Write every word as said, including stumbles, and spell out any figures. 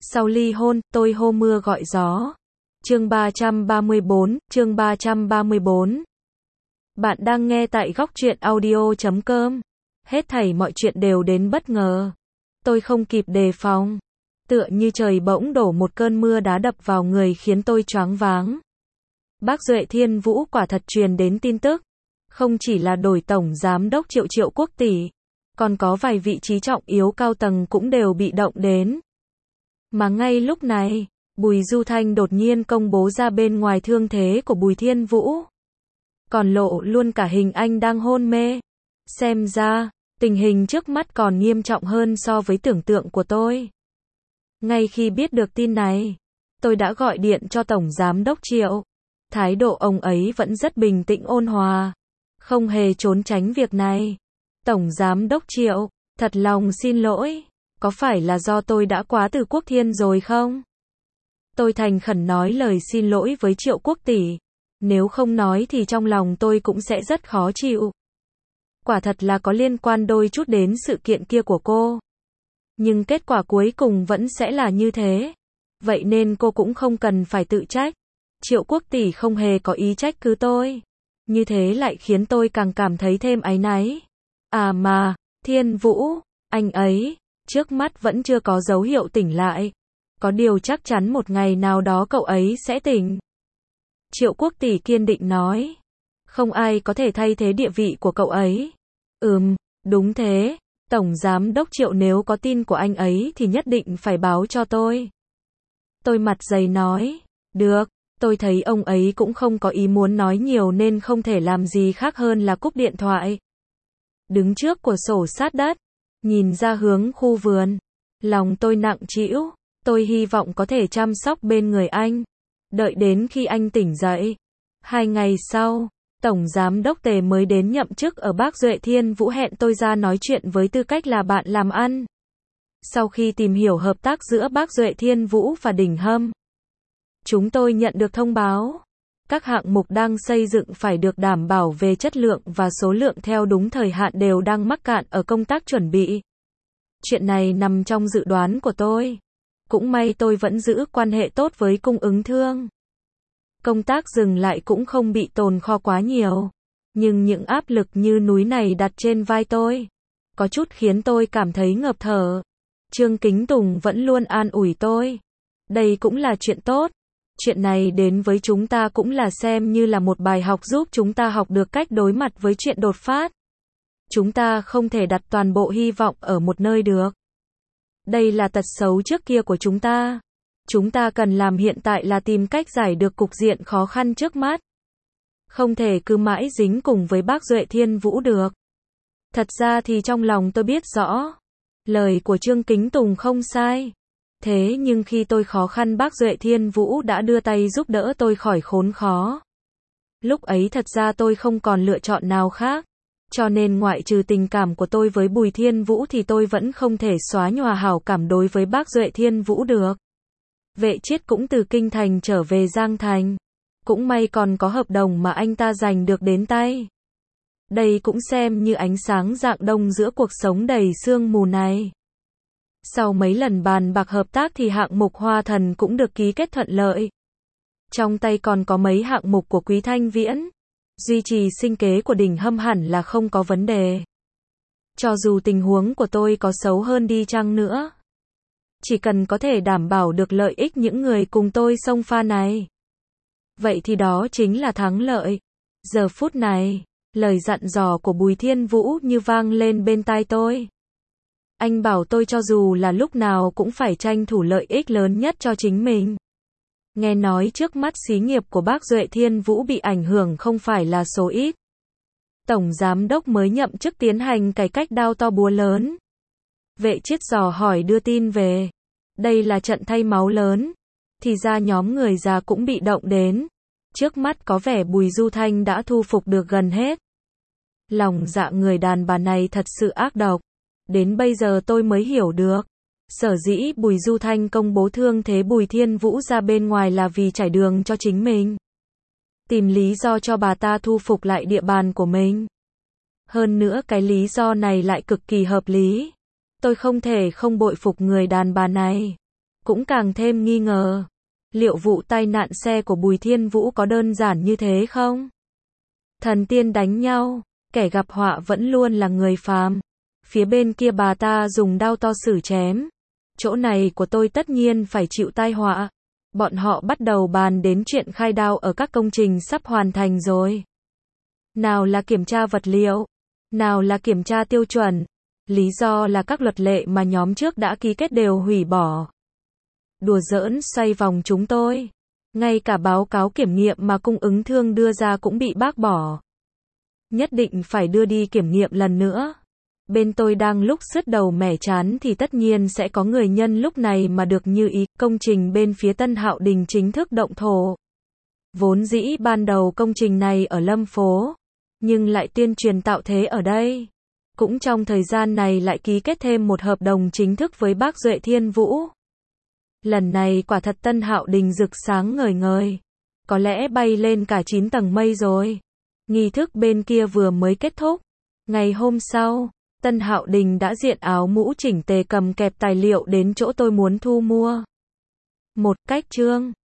Sau ly hôn, tôi hô mưa gọi gió. Chương ba trăm ba mươi bốn, chương ba trăm ba mươi bốn. Bạn đang nghe tại góc truyện audio chấm com. Hết thảy mọi chuyện đều đến bất ngờ. Tôi không kịp đề phòng. Tựa như trời bỗng đổ một cơn mưa đá đập vào người khiến tôi choáng váng. Bác Duệ Thiên Vũ quả thật truyền đến tin tức. Không chỉ là đổi tổng giám đốc Triệu Triệu Quốc tỷ, còn có vài vị trí trọng yếu cao tầng cũng đều bị động đến. Mà ngay lúc này, Bùi Du Thanh đột nhiên công bố ra bên ngoài thương thế của Bùi Thiên Vũ. Còn lộ luôn cả hình anh đang hôn mê. Xem ra, tình hình trước mắt còn nghiêm trọng hơn so với tưởng tượng của tôi. Ngay khi biết được tin này, tôi đã gọi điện cho Tổng Giám đốc Triệu. Thái độ ông ấy vẫn rất bình tĩnh ôn hòa, không hề trốn tránh việc này. Tổng Giám đốc Triệu, thật lòng xin lỗi, có phải là do tôi đã quá từ Quốc Thiên rồi không? Tôi thành khẩn nói lời xin lỗi với Triệu Quốc tỷ. Nếu không nói thì trong lòng tôi cũng sẽ rất khó chịu. Quả thật là có liên quan đôi chút đến sự kiện kia của cô. Nhưng kết quả cuối cùng vẫn sẽ là như thế. Vậy nên cô cũng không cần phải tự trách. Triệu Quốc tỷ không hề có ý trách cứ tôi. Như thế lại khiến tôi càng cảm thấy thêm áy náy. À mà, Thiên Vũ, anh ấy, trước mắt vẫn chưa có dấu hiệu tỉnh lại. Có điều chắc chắn một ngày nào đó cậu ấy sẽ tỉnh. Triệu Quốc tỷ kiên định nói. Không ai có thể thay thế địa vị của cậu ấy. Ừm, đúng thế. Tổng Giám đốc Triệu nếu có tin của anh ấy thì nhất định phải báo cho tôi. Tôi mặt dày nói. Được, tôi thấy ông ấy cũng không có ý muốn nói nhiều nên không thể làm gì khác hơn là cúp điện thoại. Đứng trước cửa sổ sát đất, nhìn ra hướng khu vườn. Lòng tôi nặng trĩu. Tôi hy vọng có thể chăm sóc bên người anh. Đợi đến khi anh tỉnh dậy. Hai ngày sau, Tổng Giám đốc Tề mới đến nhậm chức ở Bác Duệ Thiên Vũ hẹn tôi ra nói chuyện với tư cách là bạn làm ăn. Sau khi tìm hiểu hợp tác giữa Bác Duệ Thiên Vũ và Đình Hâm, chúng tôi nhận được thông báo. Các hạng mục đang xây dựng phải được đảm bảo về chất lượng và số lượng theo đúng thời hạn đều đang mắc cạn ở công tác chuẩn bị. Chuyện này nằm trong dự đoán của tôi. Cũng may tôi vẫn giữ quan hệ tốt với cung ứng thương. Công tác dừng lại cũng không bị tồn kho quá nhiều. Nhưng những áp lực như núi này đặt trên vai tôi, có chút khiến tôi cảm thấy ngợp thở. Trương Kính Tùng vẫn luôn an ủi tôi. Đây cũng là chuyện tốt. Chuyện này đến với chúng ta cũng là xem như là một bài học giúp chúng ta học được cách đối mặt với chuyện đột phát. Chúng ta không thể đặt toàn bộ hy vọng ở một nơi được. Đây là tật xấu trước kia của chúng ta. Chúng ta cần làm hiện tại là tìm cách giải được cục diện khó khăn trước mắt. Không thể cứ mãi dính cùng với Bác Duệ Thiên Vũ được. Thật ra thì trong lòng tôi biết rõ. Lời của Trương Kính Tùng không sai. Thế nhưng khi tôi khó khăn Bác Duệ Thiên Vũ đã đưa tay giúp đỡ tôi khỏi khốn khó. Lúc ấy thật ra tôi không còn lựa chọn nào khác. Cho nên ngoại trừ tình cảm của tôi với Bùi Thiên Vũ thì tôi vẫn không thể xóa nhòa hảo cảm đối với Bác Duệ Thiên Vũ được. Vệ Chiết cũng từ Kinh Thành trở về Giang Thành. Cũng may còn có hợp đồng mà anh ta giành được đến tay. Đây cũng xem như ánh sáng rạng đông giữa cuộc sống đầy sương mù này. Sau mấy lần bàn bạc hợp tác thì hạng mục Hoa Thần cũng được ký kết thuận lợi. Trong tay còn có mấy hạng mục của Quý Thanh Viễn. Duy trì sinh kế của Đình Hâm hẳn là không có vấn đề. Cho dù tình huống của tôi có xấu hơn đi chăng nữa, chỉ cần có thể đảm bảo được lợi ích những người cùng tôi xông pha này, vậy thì đó chính là thắng lợi. Giờ phút này, lời dặn dò của Bùi Thiên Vũ như vang lên bên tai tôi. Anh bảo tôi cho dù là lúc nào cũng phải tranh thủ lợi ích lớn nhất cho chính mình. Nghe nói trước mắt xí nghiệp của Bác Duệ Thiên Vũ bị ảnh hưởng không phải là số ít. Tổng Giám đốc mới nhậm chức tiến hành cải cách đao to búa lớn. Vệ Chiết dò hỏi đưa tin về. Đây là trận thay máu lớn. Thì ra nhóm người già cũng bị động đến. Trước mắt có vẻ Bùi Du Thanh đã thu phục được gần hết. Lòng dạ người đàn bà này thật sự ác độc. Đến bây giờ tôi mới hiểu được. Sở dĩ Bùi Du Thanh công bố thương thế Bùi Thiên Vũ ra bên ngoài là vì trải đường cho chính mình. Tìm lý do cho bà ta thu phục lại địa bàn của mình. Hơn nữa cái lý do này lại cực kỳ hợp lý. Tôi không thể không bội phục người đàn bà này. cũng càng thêm nghi ngờ. Liệu vụ tai nạn xe của Bùi Thiên Vũ có đơn giản như thế không? Thần tiên đánh nhau, kẻ gặp họa vẫn luôn là người phàm. Phía bên kia bà ta dùng đao to xử chém. Chỗ này của tôi tất nhiên phải chịu tai họa. Bọn họ bắt đầu bàn đến chuyện khai đao ở các công trình sắp hoàn thành rồi. Nào là kiểm tra vật liệu, nào là kiểm tra tiêu chuẩn. Lý do là các luật lệ mà nhóm trước đã ký kết đều hủy bỏ. Đùa giỡn xoay vòng chúng tôi. Ngay cả báo cáo kiểm nghiệm mà cung ứng thương đưa ra cũng bị bác bỏ. Nhất định phải đưa đi kiểm nghiệm lần nữa. Bên tôi đang lúc sứt đầu mẻ chán thì tất nhiên sẽ có người nhân lúc này mà được như ý. Công trình bên phía Tân Hạo Đình chính thức động thổ. Vốn dĩ ban đầu công trình này ở Lâm Phố, nhưng lại tuyên truyền tạo thế ở đây. Cũng trong thời gian này lại ký kết thêm một hợp đồng chính thức với bác Duệ Thiên Vũ. Lần này quả thật Tân Hạo Đình rực sáng ngời ngời. Có lẽ bay lên cả chín tầng mây rồi. Nghi thức bên kia vừa mới kết thúc. Ngày hôm sau, Tân Hạo Đình đã diện áo mũ chỉnh tề cầm kẹp tài liệu đến chỗ tôi muốn thu mua. Một cách trương.